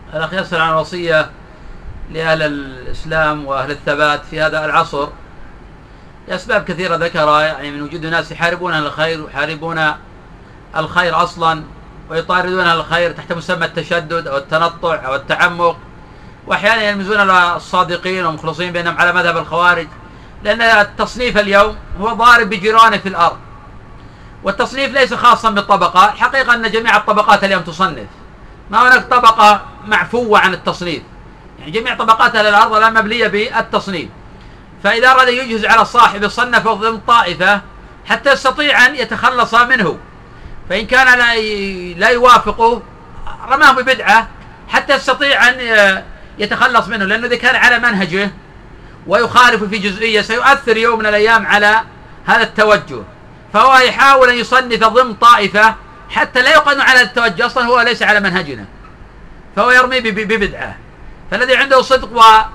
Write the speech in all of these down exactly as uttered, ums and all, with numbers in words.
الأخ يسأل عن وصية لأهل الإسلام وأهل الثبات في هذا العصر لأسباب كثيرة ذكرها، يعني من وجود ناس يحاربون أهل الخير ويحاربون الخير أصلا ويطاردون أهل الخير تحت مسمى التشدد أو التنطع أو التعمق، وأحيانا يلمزون الصادقين والمخلصين بأنهم على مذهب الخوارج، لأن التصنيف اليوم هو ضارب بجيرانه في الأرض، والتصنيف ليس خاصا بالطبقة. الحقيقة أن جميع الطبقات اليوم تصنف، ما هناك طبقة معفوة عن التصنيف، يعني جميع طبقات أهل الأرض الآن مبلية بالتصنيف. فإذا أراد يجهز على الصاحب صنفه ضمن طائفة حتى يستطيع أن يتخلص منه، فإن كان لا يوافقه رماه ببدعة حتى يستطيع أن يتخلص منه، لأنه إذا كان على منهجه ويخالف في جزئية سيؤثر يوم من الأيام على هذا التوجه، فهو يحاول أن يصنف ضمن طائفة حتى لا يقن على التوجه، أصلا هو ليس على منهجنا، فهو يرمي ببدعة. فالذي عنده صدق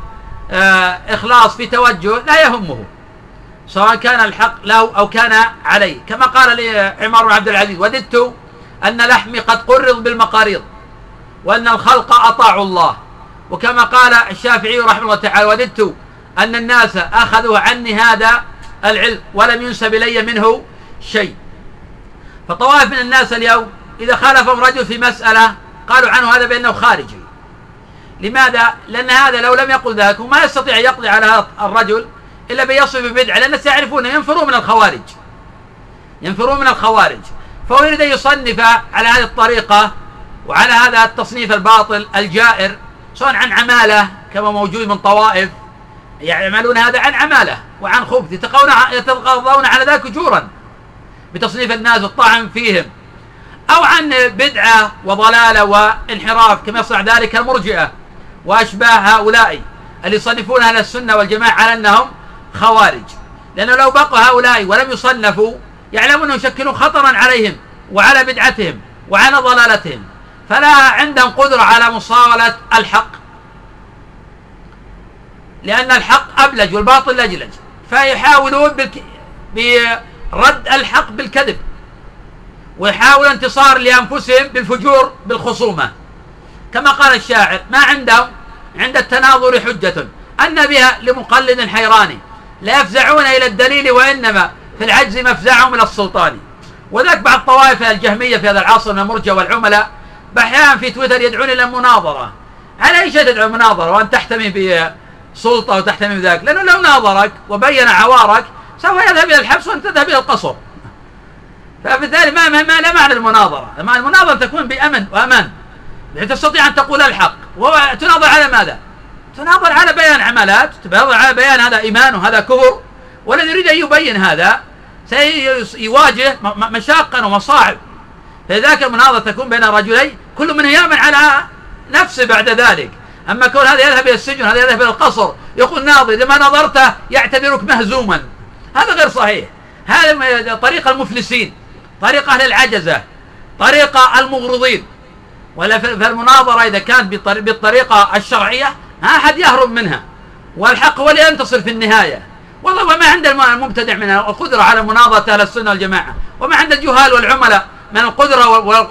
وإخلاص في توجه لا يهمه سواء كان الحق له أو كان عليه، كما قال لي عمر بن عبد العزيز: وددت أن لحمي قد قرض بالمقاريض وأن الخلق أطاعوا الله. وكما قال الشافعي رحمه الله تعالى: وددت أن الناس أخذوا عني هذا العلم ولم ينسب إلي منه شيء. فطوائف من الناس اليوم إذا خالفهم رجل في مسألة قالوا عنه هذا بأنه خارجي. لماذا؟ لأن هذا لو لم يقل ذلك وما يستطيع يقضي على هذا الرجل إلا بيصف ببدعة، لأن سيعرفون ينفرون من الخوارج ينفرون من الخوارج فهو يريد أن يصنف على هذه الطريقة وعلى هذا التصنيف الباطل الجائر، سواء عن عمالة كما موجود من طوائف يعملون هذا عن عمالة وعن خبث، يتقاضون على ذلك أجورا بتصنيف الناس والطعن فيهم، أو عن بدعة وضلالة وانحراف كما يصنع ذلك المرجئة وأشباه هؤلاء اللي يصنفون أهل السنة والجماعة على أنهم خوارج، لأنه لو بقوا هؤلاء ولم يصنفوا يعلمون أنهم يشكلون خطرا عليهم وعلى بدعتهم وعلى ضلالتهم، فلا عندهم قدرة على مصاولة الحق، لأن الحق أبلج والباطل لجلج، فيحاولون بالك... برد الحق بالكذب، ويحاولوا انتصار لأنفسهم بالفجور بالخصومة. كما قال الشاعر: ما عندهم عند التناظر حجة أن بها لمقلد حيران، لا يفزعون إلى الدليل وإنما في العجز مفزعهم إلى السلطان. وذلك بعض طوائف الجهمية في هذا العصر من المرجئة والعملاء بأحيان في تويتر يدعون إلى المناظرة. على أي شيء تدعو المناظرة وأن تحتمي بسلطة وتحتمي بذلك؟ لأنه لو ناظرك وبين عوارك سوف يذهب إلى الحبس وأنت تذهب إلى القصر، فبالتالي ما, ما, ما لا معنى المناظرة. المناظرة تكون بأمن وأمان بحيث تستطيع أن تقول الحق. وتناظر على ماذا؟ تناظر على بيان عملات، تناظر على بيان هذا إيمان وهذا كفر، والذي يريد أن يبين هذا سيواجه مشاقا ومصاعب. فلذلك المناظرة تكون بين رجلين كل منهم يأمن على نفسه بعد ذلك. أما كون هذا يذهب إلى السجن هذا يذهب إلى القصر يقول ناظر إذا ما نظرته يعتبرك مهزوما، هذا غير صحيح. هذا طريقة المفلسين، طريقة أهل العجزة، طريقة المغرضين. فالمناظرة إذا كانت بالطريقة الشرعية ما أحد يهرب منها، والحق هو اللي ينتصر في النهاية. والله وما عند المبتدع من القدرة على مناظرة أهل السنة والجماعة، وما عند الجهال والعملاء من القدرة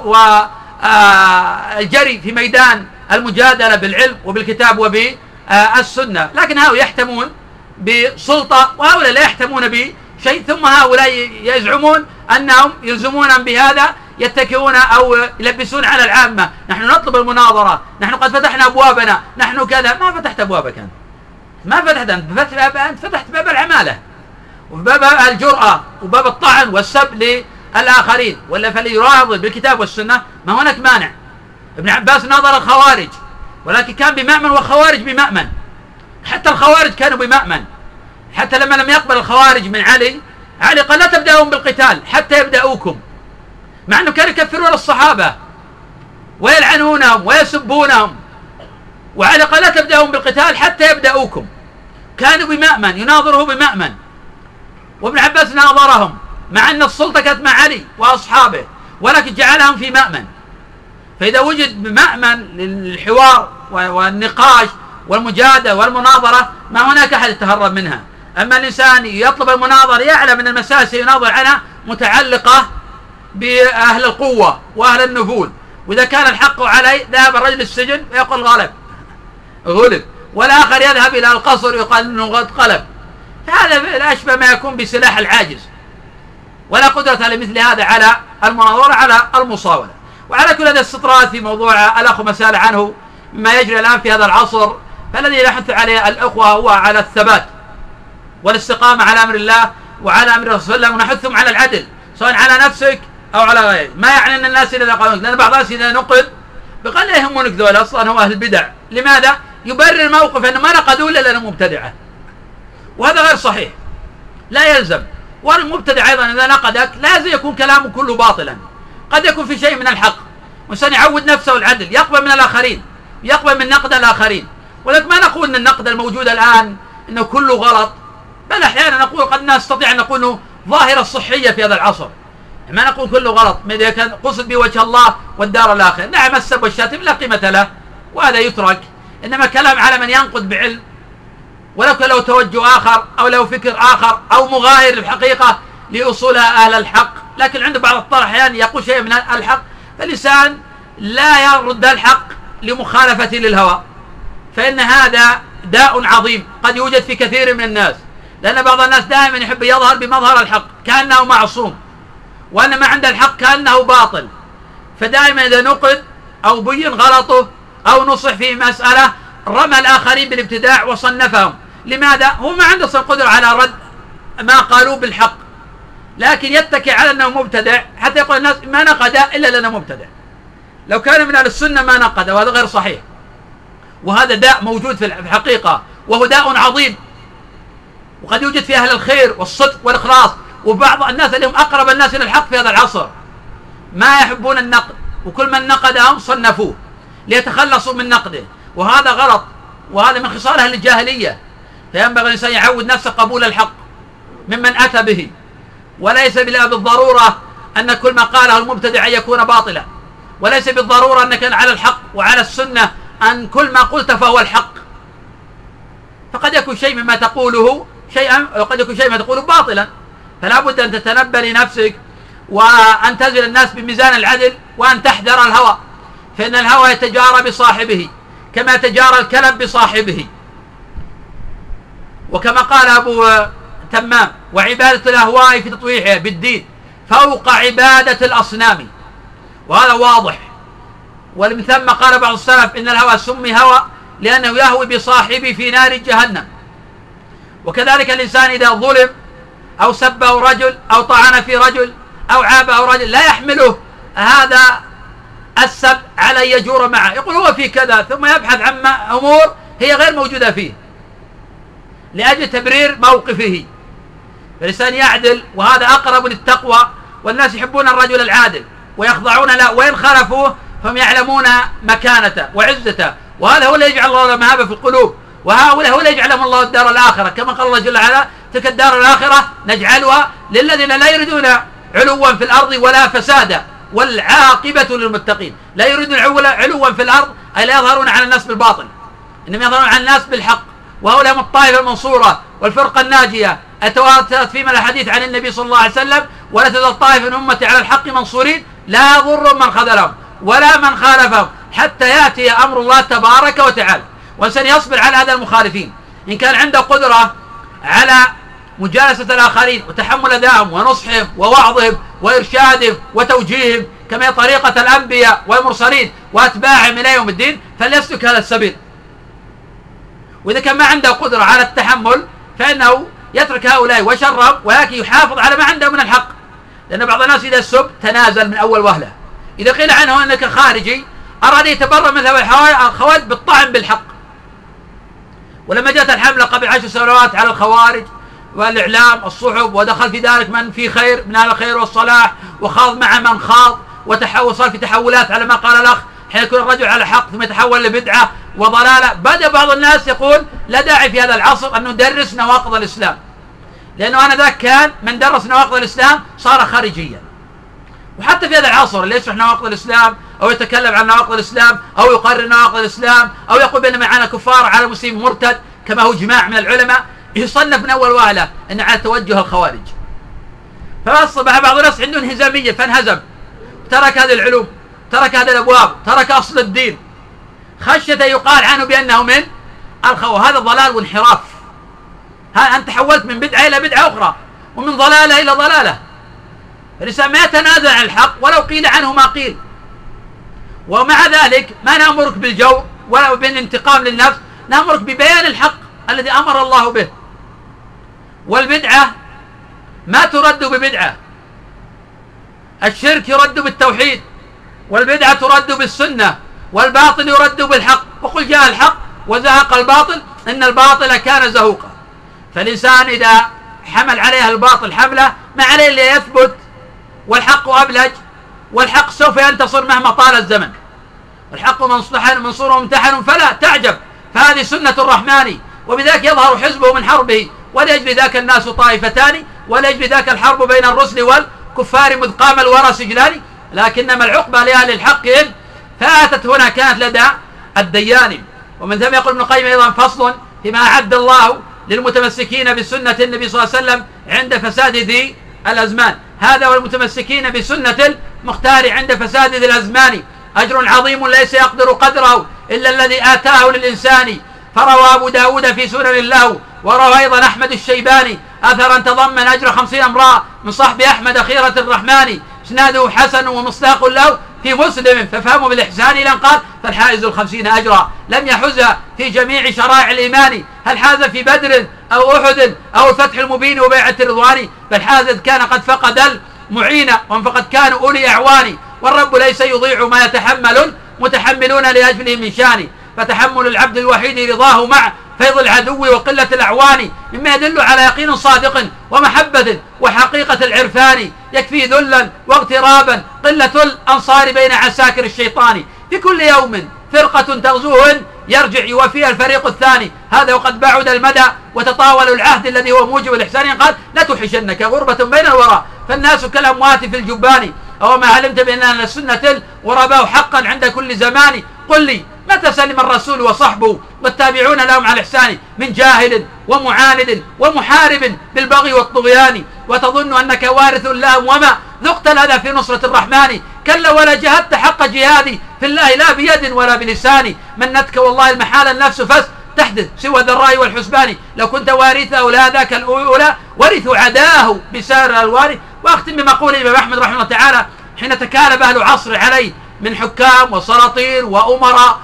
والجري في ميدان المجادلة بالعلم وبالكتاب وبالسنة. لكن هؤلاء يحتمون بسلطة وهؤلاء لا يحتمون بشيء، ثم هؤلاء يزعمون أنهم يلزمون بهذا، يتكئون أو يلبسون على العامة: نحن نطلب المناظرة، نحن قد فتحنا أبوابنا، نحن كذا. ما فتحت أبوابك أنت، ما فتحت أنت، فتحت أنت فتحت باب العمالة وباب الجرأة وباب الطعن والسب للآخرين. ولا فلي يراضي بالكتاب والسنة ما هناك مانع. ابن عباس ناظر الخوارج ولكن كان بمأمن وخوارج بمأمن، حتى الخوارج كانوا بمأمن، حتى لما لم يقبل الخوارج من علي، علي قال: لا تبدأون بالقتال حتى يبدأوكم، مع أنه كانوا يكفرون الصحابة ويلعنونهم ويسبونهم، وعلي قال: لا تبدأون بالقتال حتى يبدأوكم. كانوا بمأمن، يناظره بمأمن. وابن عباس ناظرهم مع أن السلطة كانت مع علي وأصحابه، ولكن جعلهم في مأمن. فإذا وجد مأمن للحوار والنقاش والمجادلة والمناظرة ما هناك أحد يتهرب منها. أما الإنسان يطلب المناظرة يعلم أن المسائل سيناظر عنها متعلقة بأهل القوة وأهل النفوذ وإذا كان الحق عليه ذهب الرجل السجن ويقول غلب غلب، والآخر يذهب إلى القصر ويقال أنه قد قلب. فهذا أشبه ما يكون بسلاح العاجز، ولا قدرة لمثل هذا على المناظرة على المصاولة. وعلى كل هذا استطراد في موضوع الأخ مسألة عنه مما يجري الآن في هذا العصر، فالذي نحث عليه الأخوة هو على الثبات والاستقامة على أمر الله وعلى أمر الرسول صلى الله عليه وسلم، ونحثهم على العدل سواء على نفسك أو على غيرك. ما يعني أن الناس إذا نقلون، لأن بعض الناس إذا نقل بقال لا يهمونك ذول أصلا هو أهل البدع. لماذا؟ يبرر الموقف أنه ما نقدوا إلا لأنه مبتدعة، وهذا غير صحيح، لا يلزم. والمبتدع أيضا إذا نقدك لازم يكون كلامه كله باطلا، قد يكون في شيء من الحق، والإنسان يعود نفسه العدل، يقبل من الآخرين، يقبل من نقد الآخرين. ولكن ما نقول أن النقد الموجود الآن أنه كله غلط، بل أحيانا نقول قد نستطيع أن نقول أنه ظاهرة صحية في هذا العصر، ما نقول كله غلط إذا كان قصد بوجه الله والدار الآخرة. نعم السب والشاتم لا قيمة له وهذا يترك، إنما كلام على من ينقد بعلم ولو كان له توجه آخر أو له فكر آخر أو مغاير الحقيقة لأصولها أهل الحق، لكن عنده بعض الطرح أحيانا يقول شيء من الحق، فالإنسان لا يرد الحق لمخالفة للهوى، فإن هذا داء عظيم قد يوجد في كثير من الناس، لأن بعض الناس دائما يحب يظهر بمظهر الحق كأنه معصوم، وأن ما عند الحق كأنه باطل. فدائما إذا نقد أو بين غلطه أو نصح في مسألة رمى الآخرين بالابتداع وصنفهم. لماذا؟ هو ما عنده قدرة على رد ما قالوا بالحق، لكن يتكي على أنه مبتدع حتى يقول الناس ما نقد إلا لأنه مبتدع. لو كان من أهل السنة ما نقد، وهذا غير صحيح، وهذا داء موجود في الحقيقة، وهو داء عظيم، وقد يوجد في أهل الخير والصدق والإخلاص، وبعض الناس اللي هم أقرب الناس إلى الحق في هذا العصر ما يحبون النقد، وكل من نقدهم صنفوه ليتخلصوا من نقده، وهذا غلط، وهذا من خصال أهل الجاهلية. فينبغي الإنسان يعود نفسه قبول الحق ممن أتى به، وليس بالضرورة أن كل ما قاله المبتدع أن يكون باطلا، وليس بالضرورة أنك على الحق وعلى السنة أن كل ما قلت فهو الحق، فقد يكون شيء مما تقوله شيئا، وقد يكون شيء ما تقوله باطلا. فلا بد أن تتنبه لنفسك وأن تزن الناس بميزان العدل، وأن تحذر الهوى، فإن الهوى يتجارى بصاحبه كما يتجارى الكلب بصاحبه. وكما قال أبو تمام: وعبادة الأهواء في تطويعها بالدين فوق عبادة الأصنام. وهذا واضح. ومن ثم قال بعض السلف: إن الهوى سمي هوى لأنه يهوي بصاحبه في نار جهنم. وكذلك الإنسان إذا ظلم أو سبه رجل أو طعن في رجل أو عابه رجل لا يحمله هذا السب على أن يجور معه، يقول هو في كذا، ثم يبحث عن أمور هي غير موجودة فيه لأجل تبرير موقفه. فالإنسان يعدل، وهذا أقرب للتقوى، والناس يحبون الرجل العادل ويخضعون له، وإن خالفوه فهم يعلمون مكانته وعزته، وهذا هو اللي يجعل الله مهابة في القلوب، وهؤلاء هو اللي يجعلهم الله الدار الآخرة، كما قال الله جل وعلا: تلك الدار الآخرة نجعلها للذين لا يريدون علوا في الأرض ولا فسادا والعاقبة للمتقين. لا يريدون علوا في الأرض أي لا يظهرون على الناس بالباطل، إنما يظهرون على الناس بالحق، وهؤلاء هم الطائفة المنصورة والفرقة الناجية. أتواترت فيما الحديث عن النبي صلى الله عليه وسلم: ولا تزال طائفة من أمتي على الحق منصورين لا يضر من خذلهم ولا من خالفهم حتى يأتي أمر الله تبارك وتعالى. والإنسان يصبر على هذا المخالفين إن كان عنده قدرة على مجالسة الآخرين وتحمل أذاهم ونصحهم ووعظهم وإرشادهم وتوجيههم كما هي طريقة الأنبياء والمرسلين وأتباعهم إلى يوم الدين، فليسلك هذا السبيل. وإذا كان ما عنده قدرة على التحمل فإنه يترك هؤلاء وشرهم، ولكن يحافظ على ما عنده من الحق، لأن بعض الناس إذا سب تنازل من أول وهلة. إذا قيل عنه أنك خارجي أراد يتبرأ من الخوارج بالطعن بالحق. ولما جاءت الحملة قبل عشر سنوات على الخوارج والإعلام الصحف، ودخل في ذلك من في خير من أهل الخير والصلاح، وخاض مع من خاض، وتحول صار في تحولات على ما قال الأخ، حين يكون الرجل على حق ثم يتحول لبدعة وضلالة. بدأ بعض الناس يقول لا داعي في هذا العصر أن ندرس نواقض الإسلام، لأنه أنا ذاك كان من درس نواقض الإسلام صار خارجيا. وحتى في هذا العصر اللي يشرح نواقض الإسلام أو يتكلم عن نواقض الإسلام أو يقرر نواقض الإسلام أو يقول بأن معنا كفار على مسلم مرتد كما هو جماع من العلماء، يصنف من أول وهلة أن على توجه الخوارج. فأصبح بعض الناس عنده انهزامية فانهزم، ترك هذه العلوم ترك هذه الأبواب، ترك أصل الدين خشية يقال عنه بأنه من الخو. هذا ضلال وانحراف. ها أنت حولت من بدعة إلى بدعة أخرى، ومن ضلالة إلى ضلالة. الإنسان ما يتنازل عن الحق ولو قيل عنه ما قيل. ومع ذلك ما نأمرك بالجور ولا بالانتقام للنفس، نأمرك ببيان الحق الذي أمر الله به. والبدعة ما ترد ببدعة، الشرك يرد بالتوحيد، والبدعة ترد بالسنة، والباطل يرد بالحق. وقل جاء الحق وزهق الباطل إن الباطل كان زهوقا. فالإنسان إذا حمل عليها الباطل حمله ما عليه إلا يثبت، والحق أبلج، والحق سوف ينتصر مهما طال الزمن. الحق منصور وممتحن فلا تعجب، فهذه سنة الرحمن، وبذلك يظهر حزبه من حربه. ولأجل ذاك الناس طائفتان، ولأجل ذاك الحرب بين الرسل والكفار مذ قام الورى سجلان. لكنما العقبى لأهل الحق إن فاتت هنا كانت لدى الديان. ومن ثم يقول ابن القيم أيضا فصل فيما أعد الله للمتمسكين بسنة النبي صلى الله عليه وسلم عند فساد ذي الأزمان. هذا والمتمسكين بسنة المختار عند فساد ذي الأزمان أجر عظيم ليس يقدر قدره إلا الذي آتاه للإنسان. فروى أبو داود في سنن الله، وروى أيضا أحمد الشيباني أثرا تضمن أجر خمسين امرأة من صحب أحمد خيرة الرحمن، إسناده حسن ومصداق له في مسلم. ففهموا بالإحسان إلى أن قال فالحائز الخمسين أجرا لم يحزها في جميع شرائع الإيمان. هل حاز في بدر أو أحد أو الفتح المبين وبيعة الرضوان؟ بل حاز كان قد فقد المعين، وهم فقد كانوا أولي أعوان. والرب ليس يضيع ما يتحمل متحملون لأجله من شان. فتحمل العبد الوحيد رضاه مع فيض العدو وقلة الأعوان مما يدل على يقين صادق ومحبة وحقيقة العرفان. يكفي ذلا واغترابا قلة الأنصار بين عساكر الشيطان. في كل يوم فرقة تغزوهن يرجع يوفيها الفريق الثاني. هذا وقد بعد المدى وتطاول العهد الذي هو موجب الإحسان. قال لا تحشنك غربة بين الورى فالناس كالأموات في الجبان. أو ما علمت بأن السنة الغرباء حقا عند كل زمان. قل لي متى سلم الرسول وصحبه والتابعون لهم على الإحسان من جاهل ومعاند ومحارب بالبغي والطغيان. وتظن أنك وارث لهم وما ذقت الأذى في نصرة الرحمن. كلا ولا جهدت حق جهادي في الله لا بيد ولا بلسان. منتك والله المحال النفس فس تحدث سوى الذراء والحسبان. لو كنت وارث أولادك الأولى ورثوا عداه بسائر الألوان. وأختم بمقول الإمام أحمد رحمه الله تعالى حين تكالب أهل عصر عليه من حكام وسلاطين وأمراء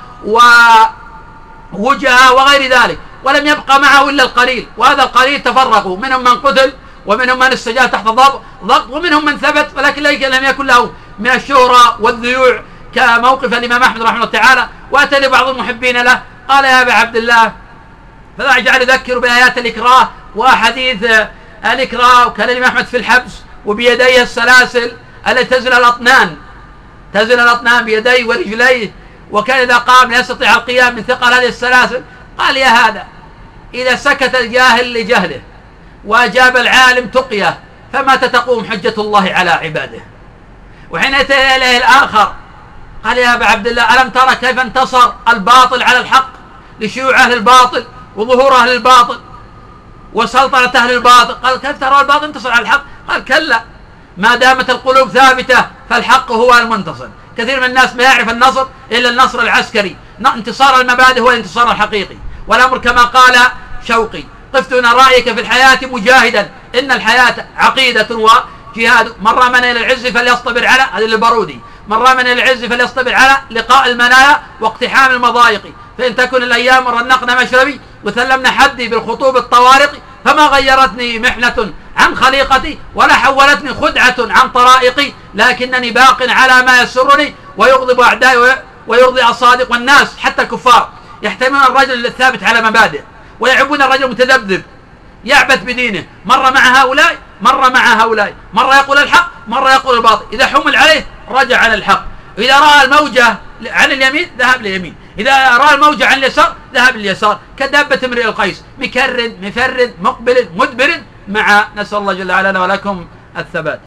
ووجهاء وغير ذلك، ولم يبقى معه إلا القليل. وهذا القليل تفرقوا، منهم من قتل ومنهم من استجاب تحت ضغط ومنهم من ثبت، ولكن لم يكن له من الشهرة والذيوع كموقف الإمام أحمد رحمه الله تعالى. وأتى لبعض المحبين له قال يا أبا عبد الله، فلا يجعل يذكر بآيات الإكراه وأحاديث الإكراه. وكان الإمام أحمد في الحبس وبيديه السلاسل التي تزن الأطنان تزن الأطنان بيديه ورجليه، وكان إذا قام لا يستطيع القيام من ثقل هذه السلاسل. قال يا هذا إذا سكت الجاهل لجهله وأجاب العالم تقيه فمتى تقوم حجة الله على عباده؟ وحين أتى إليه الآخر قال يا أبا عبد الله ألم ترى كيف انتصر الباطل على الحق لشيوع أهل الباطل وظهور أهل الباطل وسلطنة أهل الباطل؟ قال كيف ترى الباطل انتصر على الحق؟ قال كلا، ما دامت القلوب ثابتة فالحق هو المنتصر. كثير من الناس ما يعرف النصر إلا النصر العسكري. انتصار المبادئ هو الانتصار الحقيقي. والأمر كما قال شوقي قفت أنا رأيك في الحياة مجاهدا إن الحياة عقيدة وجهاد. من رام إلى العز فليصطبر على هذا البارودي من رام إلى العز فليصطبر على لقاء المنايا واقتحام المضايق. فإن تكن الأيام رنقنا مشربي وثلمنا حدي بالخطوب الطوارق. فما غيرتني محنة عن خليقتي ولا حولتني خدعة عن طرائقي. لكنني باق على ما يسرني ويغضب أعدائي ويرضي الصادق. والناس حتى الكفار يحترمون الرجل الثابت على مبادئ ويعبون الرجل المتذبذب يعبث بدينه. مرة مع هؤلاء مرة مع هؤلاء، مرة يقول الحق مرة يقول الباطل. إذا حمل عليه رجع عن الحق. إذا رأى الموجة عن اليمين ذهب لليمين، إذا رأى الموجة عن اليسار ذهب لليسار. كدابة امرئ القيس مكر مفر مقبل مدبر مع. نسأل الله جل وعلا ولكم الثبات.